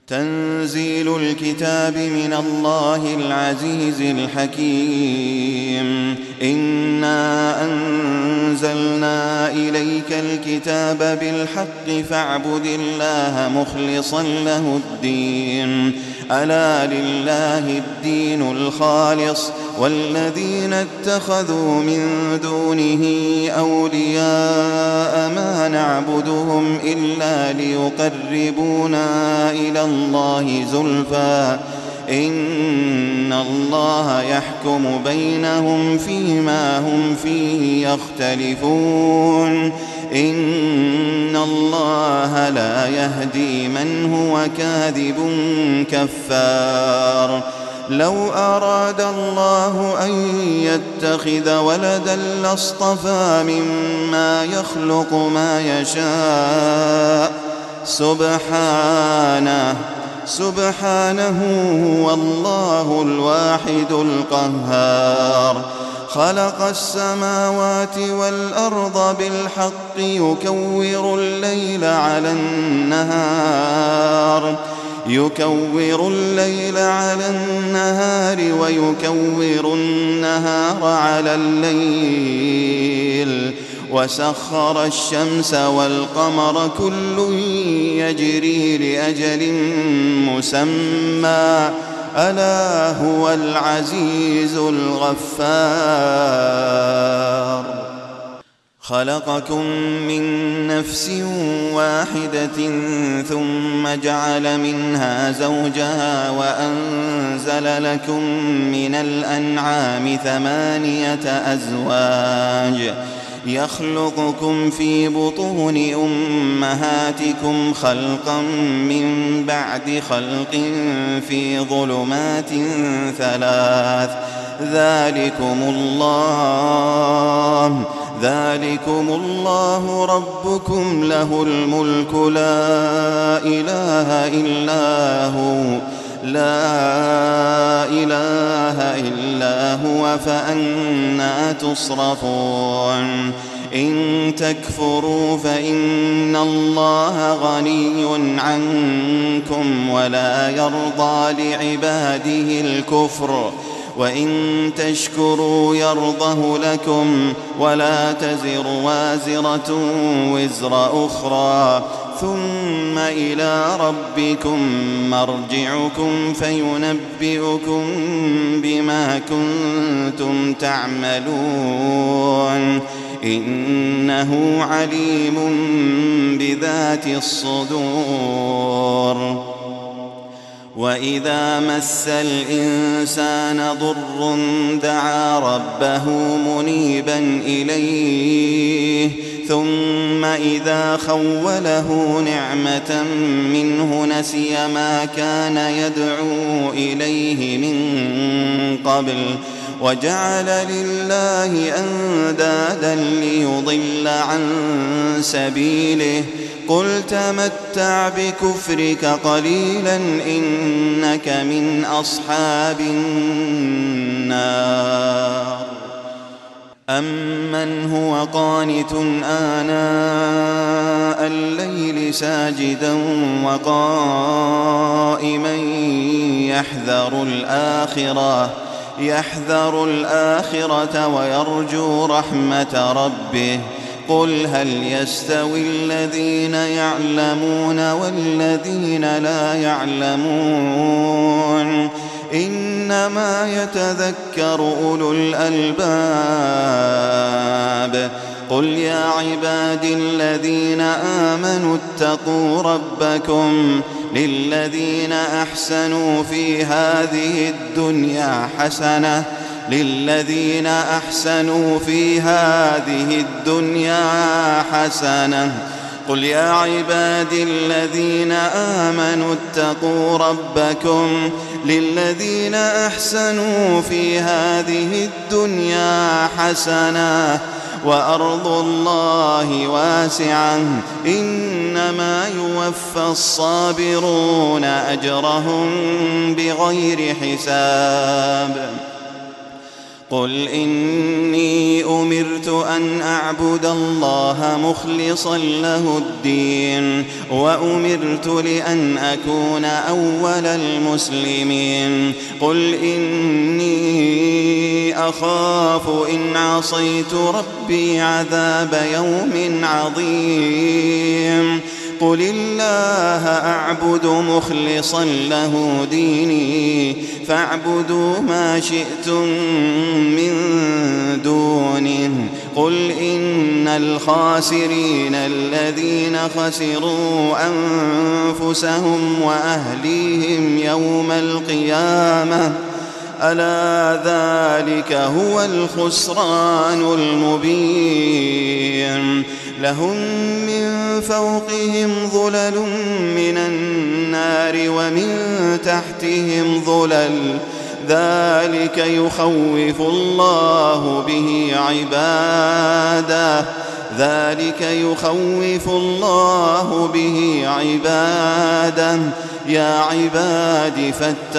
تنزيل الكتاب من الله العزيز الحكيم. إنا أنزلنا إليك الكتاب بالحق فاعبد الله مخلصا له الدين. ألا لله الدين الخالص والذين اتخذوا من دونه أولياء ما نعبدهم إلا ليقربونا إلى الله زلفى إن الله يحكم بينهم فيما هم فيه يختلفون. إن الله لا يهدي من هو كاذب كفار. لو أراد الله أن يتخذ ولدا لاصطفى مما يخلق ما يشاء سبحانه هو الله الواحد القهار. خلق السماوات والأرض بالحق يكور الليل على النهار ويكور النهار على الليل وسخر الشمس والقمر كل يجري لأجل مسمى ألا هو العزيز الغفار. خلقكم من نفس واحدة ثم جعل منها زوجها وأنزل لكم من الأنعام 8 أزواج يخلقكم في بطون أمهاتكم خلقا من بعد خلق في ظلمات 3 ذلكم الله ربكم له الملك لا إله إلا هو فأنى تصرفون. إن تكفروا فإن الله غني عنكم ولا يرضى لعباده الكفر وإن تشكروا يرضه لكم ولا تزر وازرة وزر أخرى ثم إلى ربكم مرجعكم فينبئكم بما كنتم تعملون إنه عليم بذات الصدور. وإذا مس الإنسان ضر دعا ربه منيبا إليه ثم إذا خوله نعمة منه نسي ما كان يدعو إليه من قبل وجعل لله أندادا ليضل عن سبيله قل تمتع بكفرك قليلا إنك من أصحاب النار. أمن هو قانت آناء الليل ساجدا وقائما يحذر الآخرة ويرجو رحمة ربه قل هل يستوي الذين يعلمون والذين لا يعلمون إنما يتذكر أولو الألباب. قل يا عبادي الذين آمنوا اتقوا ربكم للذين أحسنوا في هذه الدنيا حسنة قل يا عبادي الذين آمنوا اتقوا ربكم للذين أحسنوا في هذه الدنيا حسنة وأرض الله واسعة إنما يوفى الصابرون أجرهم بغير حساب. قل إني أمرت أن أعبد الله مخلصا له الدين وأمرت لأن أكون أول المسلمين قل إني أخاف إن عصيت ربي عذاب يوم عظيم قل الله أعبد مخلصا له ديني فاعبدوا ما شئتم من دونه قل إن الخاسرين الذين خسروا أنفسهم وأهليهم يوم القيامة ألا ذلك هو الخسران المبين لهم من فوقهم ظلل من النار ومن تحتهم ظلل ذلك يخوف الله به عباده يا عباد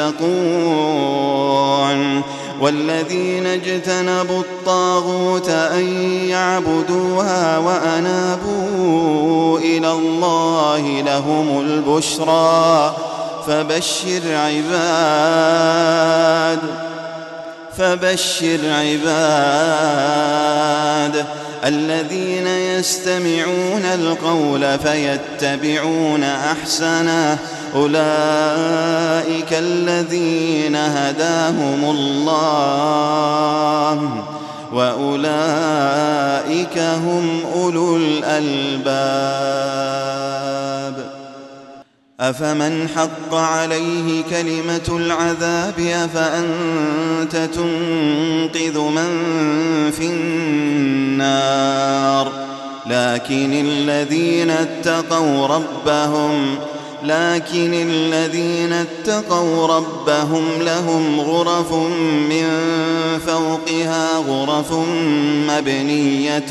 فاتقون والذين اجتنبوا الطاغوت أن يعبدوها وأنابوا إلى الله لهم البشرى فبشر عباد الذين يستمعون القول فيتبعون أحسنه أولئك الذين هداهم الله وأولئك هم أولو الألباب أفمن حق عليه كلمة العذاب أفأنت تنقذ من في النار لكن الذين اتقوا ربهم لهم غرف من فوقها غرف مبنية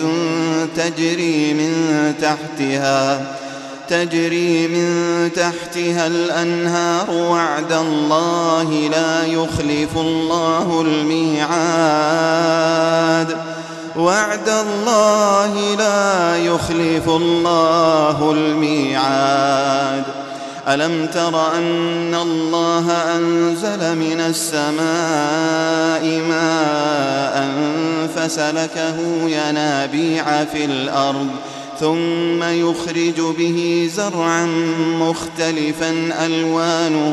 تجري من تحتها الأنهار وعد الله لا يخلف الله الميعاد ألم تر أن الله أنزل من السماء ماء فسلكه ينابيع في الأرض ثم يخرج به زرعا مختلفا ألوانه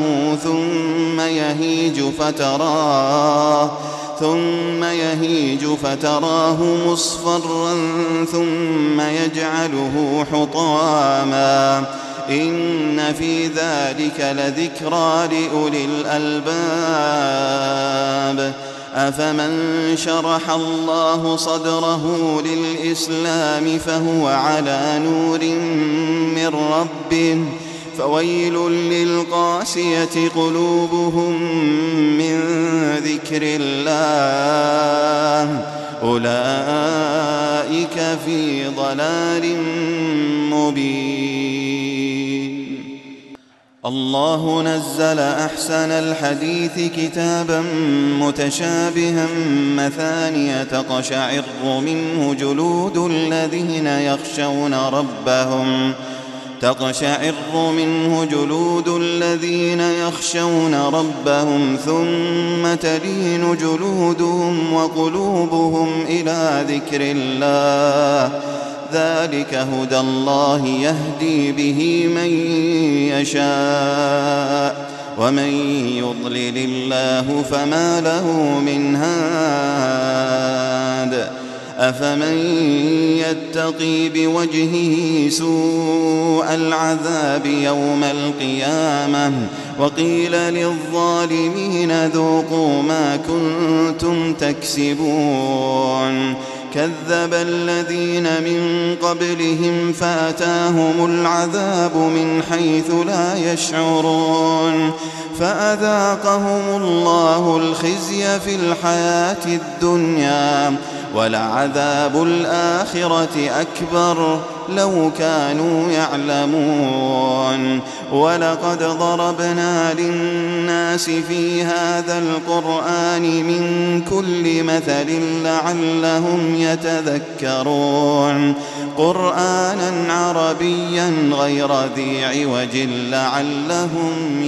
ثم يهيج فتراه مصفرا ثم يجعله حطاما إن في ذلك لذكرى لأولي الألباب أفمن شرح الله صدره للإسلام فهو على نور من ربه فويل للقاسية قلوبهم من ذكر الله أولئك في ضلال مبين الله نزل أحسن الحديث كتابا متشابها مثانية تقشعر منه جلود الذين يخشون ربهم ثم تلين جلودهم وقلوبهم إلى ذكر الله ذلك هدى الله يهدي به من يشاء ومن يضلل الله فما له من هاد أفمن يتقي بوجهه سوء العذاب يوم القيامة وقيل للظالمين ذوقوا ما كنتم تكسبون كذب الذين من قبلهم فأتاهم العذاب من حيث لا يشعرون فأذاقهم الله الخزي في الحياة الدنيا ولعذاب الآخرة أكبر لو كانوا يعلمون. ولقد ضربنا للناس في هذا القرآن من كل مثل لعلهم يتذكرون. قرآنا عربيا غير ذي عوج لعلهم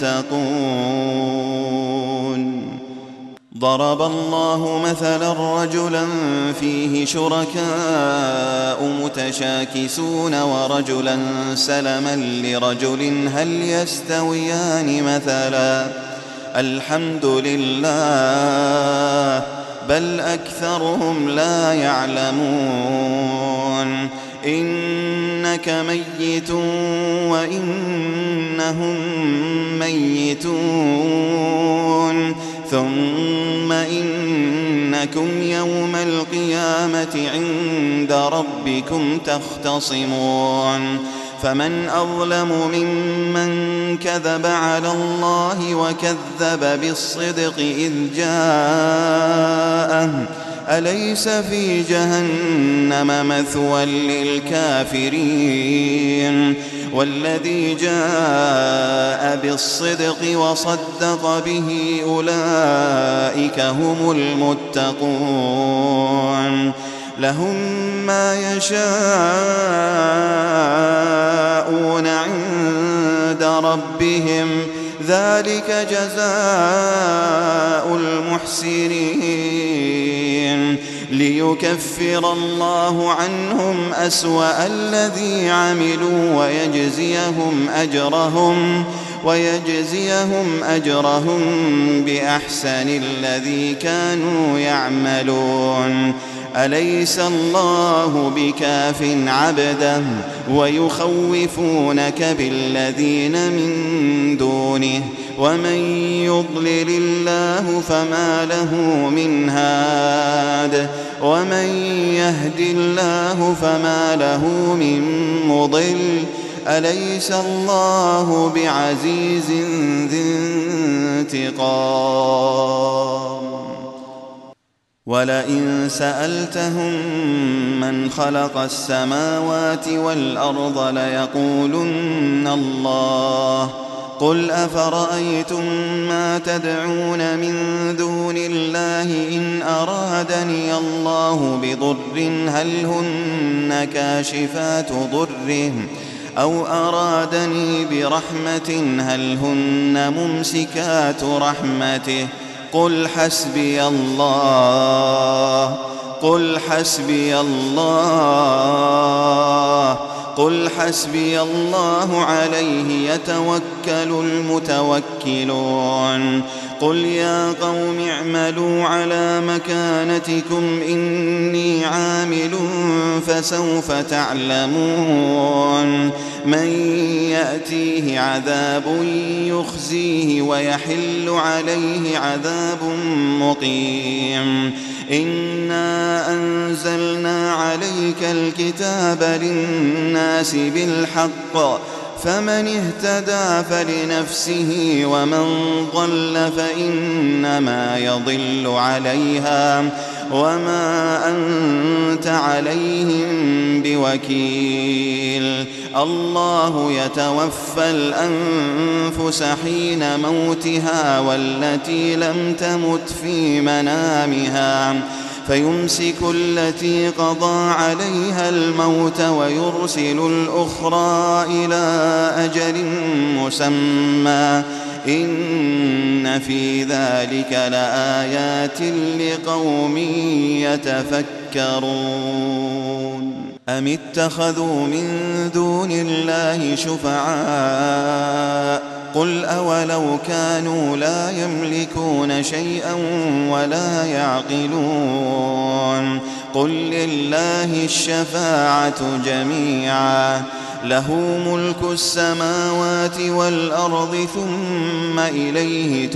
يتقون. ضرب الله مثلا رجلا فيه شركاء متشاكسون ورجلا سلما لرجل هل يستويان مثلا الحمد لله بل أكثرهم لا يعلمون. إنك ميت وإنهم ميتون ثم إنكم يوم القيامة عند ربكم تختصمون. فمن أظلم ممن كذب على الله وكذب بالصدق إذ جاءه أليس في جهنم مثوى للكافرين. والذي جاء بالصدق وصدق به أولئك هم المتقون. لهم ما يشاءون عند ربهم ذلك جزاء المحسنين. ليكفر الله عنهم أسوأ الذي عملوا ويجزيهم أجرهم بأحسن الذي كانوا يعملون. أليس الله بكاف عبده ويخوفونك بالذين من دونه ومن يضلل الله فما له من هاد ومن يهد الله فما له من مضل. أليس الله بعزيز ذي انتقام. ولئن سألتهم من خلق السماوات والأرض ليقولن الله. قل أفرأيتم ما تدعون من دون الله إن أرادني الله بضر هل هن كاشفات ضره أو أرادني برحمة هل هن ممسكات رحمته. قل حسبي الله عليه يتوكل المتوكلون. قل يا قوم اعملوا على مكانتكم إني عامل فسوف تعلمون من يأتيه عذاب يخزيه ويحل عليه عذاب مقيم. إنا أنزلنا عليك الكتاب للناس بالحق فمن اهتدى فلنفسه ومن ضل فإنما يضل عليها وما أنت عليهم بوكيل. الله يتوفى الأنفس حين موتها والتي لم تمت في منامها فيمسك التي قضى عليها الموت ويرسل الأخرى إلى أجل مسمى إن في ذلك لآيات لقوم يتفكرون. أم اتخذوا من دون الله شفعاء قل أولو كانوا لا يملكون شيئا ولا يعقلون. قل لله الشفاعة جميعا له ملك السماوات والأرض ثم إليه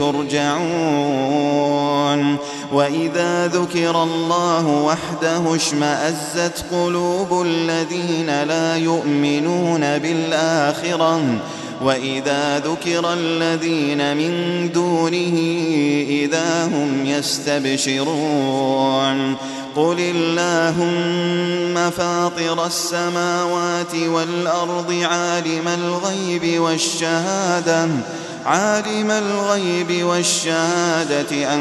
ترجعون. وإذا ذكر الله وحده اشمأزت قلوب الذين لا يؤمنون بالآخرة وإذا ذكر الذين من دونه إذا هم يستبشرون. قل اللهم فاطر السماوات والأرض عالم الغيب والشهادة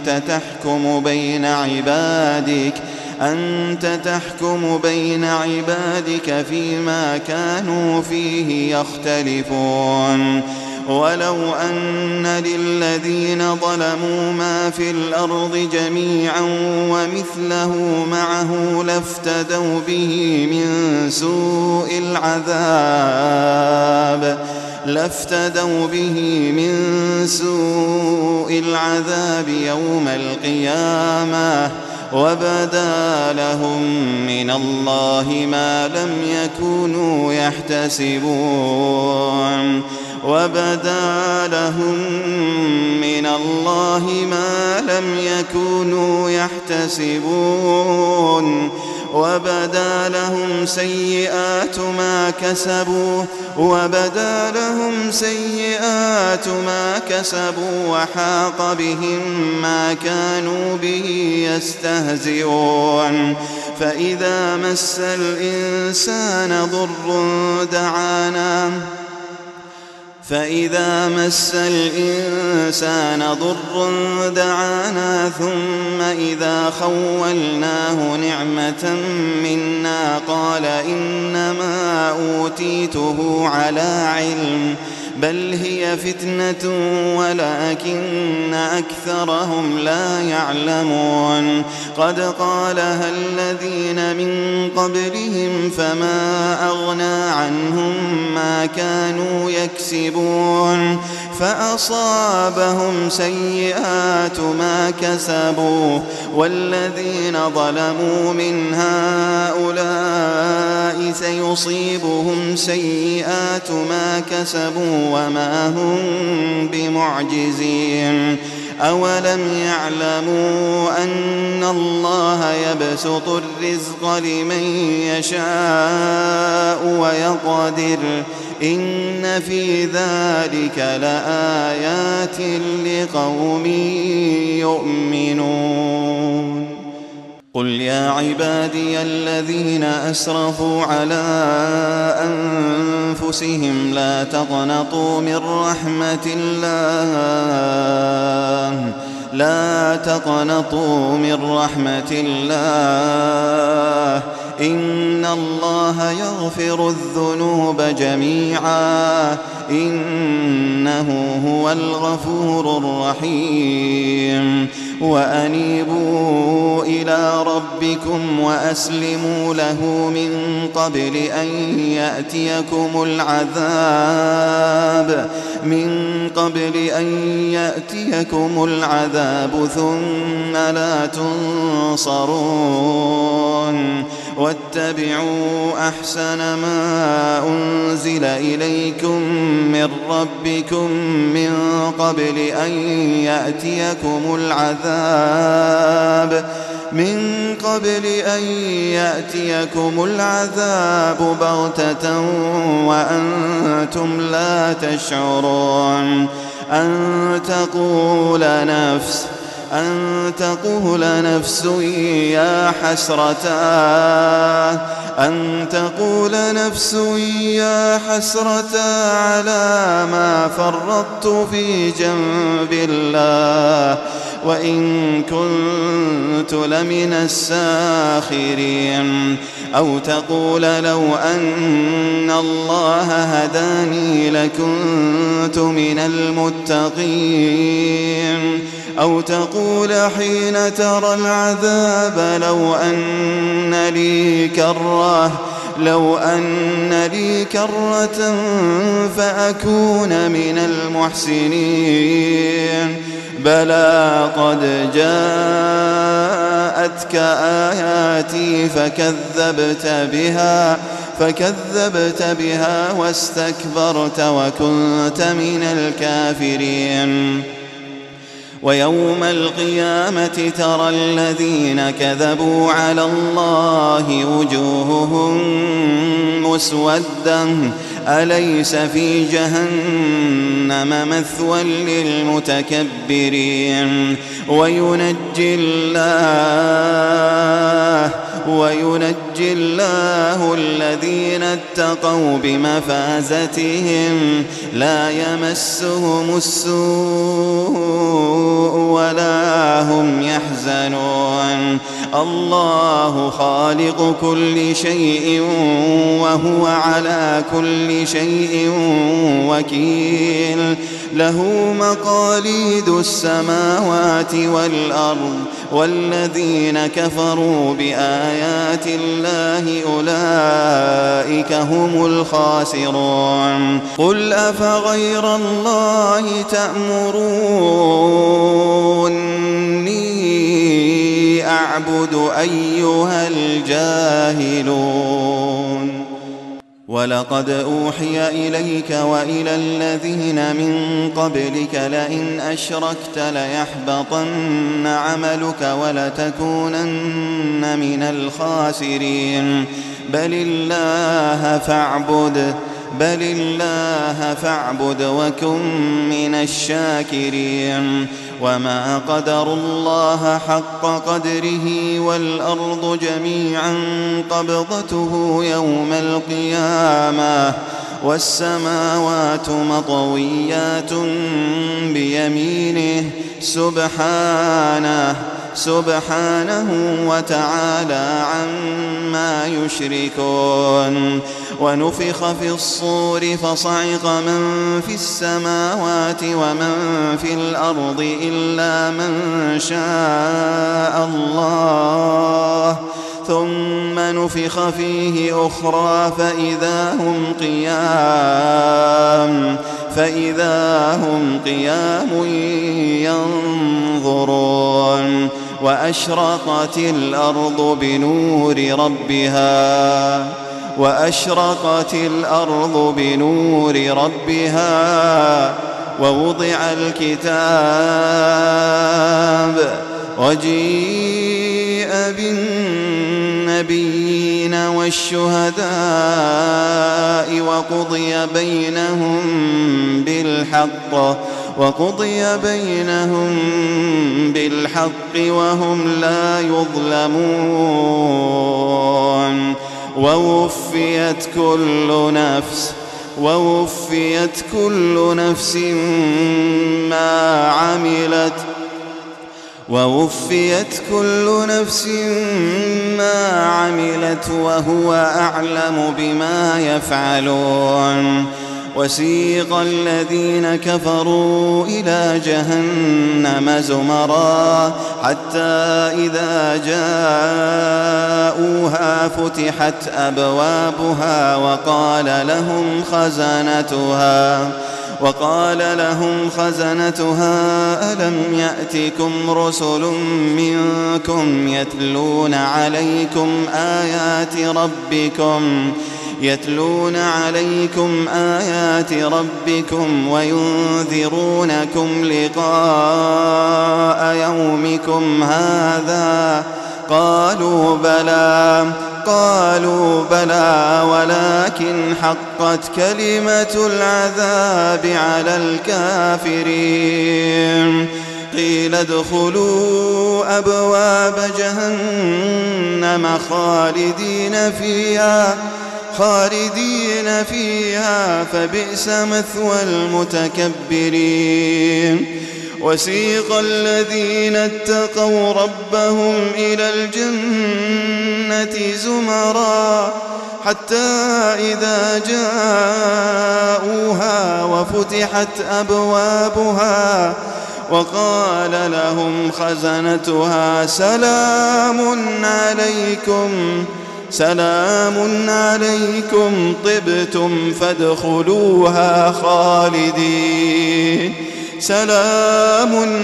أنت تحكم بين عبادك فيما كانوا فيه يختلفون ولو أن للذين ظلموا ما في الأرض جميعا ومثله معه لافتدوا به من سوء العذاب يوم القيامة وبدا لهم من الله ما لم يكونوا يحتسبون وبدا لهم سيئات ما كسبوا وحاق بهم ما كانوا به يستهزئون فإذا مس الإنسان ضر دعانا ثم إذا خولناه نعمة منا قال إنما أوتيته على علم بل هي فتنة ولكن أكثرهم لا يعلمون قد قالها الذين من قبلهم فما أغنى عنهم ما كانوا يكسبون فأصابهم سيئات ما كسبوا والذين ظلموا من هؤلاء سيصيبهم سيئات ما كسبوا وما هم بمعجزين أولم يعلموا أن الله يبسط الرزق لمن يشاء ويقدر إن في ذلك لآيات لقوم يؤمنون قل يا عبادي الذين أسرفوا على أنفسهم لا تقنطوا من رحمة الله إن الله يغفر الذنوب جميعا إنه هو الغفور الرحيم وأنيبوا إلى ربكم وأسلموا له من قبل أن يأتيكم العذاب ثم لا تنصرون واتبعوا أحسن ما أنزل إليكم من ربكم من قبل أن يأتيكم العذاب بغتة وأنتم لا تشعرون أن تقول نفس يا حسرة على ما فرطت في جنب الله وإن كنت لمن الساخرين أو تقول لو أن الله هداني لكنت من المتقين أو تقول حين ترى العذاب لو أن لي كرة فأكون من المحسنين بلى قد جاءتك آياتي فكذبت بها واستكبرت وكنت من الكافرين ويوم القيامة ترى الذين كذبوا على الله وجوههم مسودة أليس في جهنم مثوى للمتكبرين وينجي الله الذين اتقوا بمفازتهم لا يمسهم السوء ولا هم يحزنون. الله خالق كل شيء وهو على كل شيء وكيل. له مقاليد السماوات والأرض والذين كفروا بآيات الله أولئك هم الخاسرون. قل أفغير الله تأمروني أعبد أيها الجاهلون. ولقد أوحي إليك وإلى الذين من قبلك لئن أشركت ليحبطن عملك ولتكونن من الخاسرين. بل الله فاعبد وكن من الشاكرين. وما قدروا الله حق قدره والأرض جميعا قبضته يوم القيامة والسماوات مطويات بيمينه سبحانه وتعالى عما يشركون. ونفخ في الصور فصعق من في السماوات ومن في الأرض إلا من شاء الله ثم نفخ فيه أخرى فإذا هم قيام ينظرون. وأشرقت الأرض بنور ربها ووضع الكتاب وجيء بالنبيين والشهداء وقضي بينهم بالحق وهم لا يظلمون. ووفيت كل نفس ما عملت وهو أعلم بما يفعلون. وسيق الذين كفروا إلى جهنم زمرا حتى إذا جاءوها فتحت أبوابها وقال لهم خزنتها ألم يأتكم رسل منكم يتلون عليكم آيات ربكم وينذرونكم لقاء يومكم هذا قالوا بلى ولكن حقت كلمة العذاب على الكافرين. قيل ادخلوا أبواب جهنم خالدين فيها فبئس مثوى المتكبرين. وسيق الذين اتقوا ربهم إلى الجنة زمرا حتى إذا جاءوها وفتحت أبوابها وقال لهم خزنتها سلام عليكم طبتم فادخلوها خالدين. سلام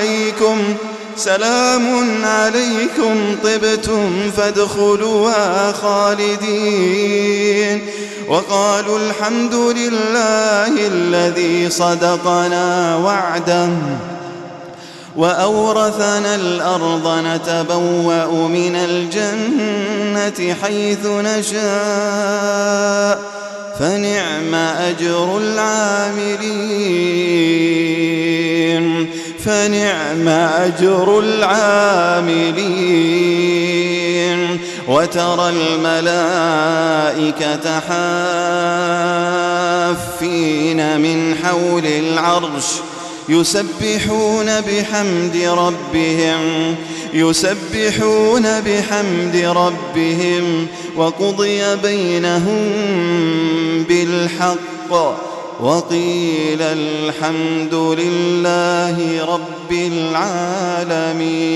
عليكم طبتم فادخلوها خالدين. وقالوا الحمد لله الذي صدقنا وعده وأورثنا الأرض نتبوأ من الجنة حيث نشاء فنعم أجر العاملين. فنعم أجر العاملين. وترى الملائكة حافين من حول العرش يسبحون بحمد ربهم وقضي بينهم بالحق وقيل الحمد لله رب العالمين.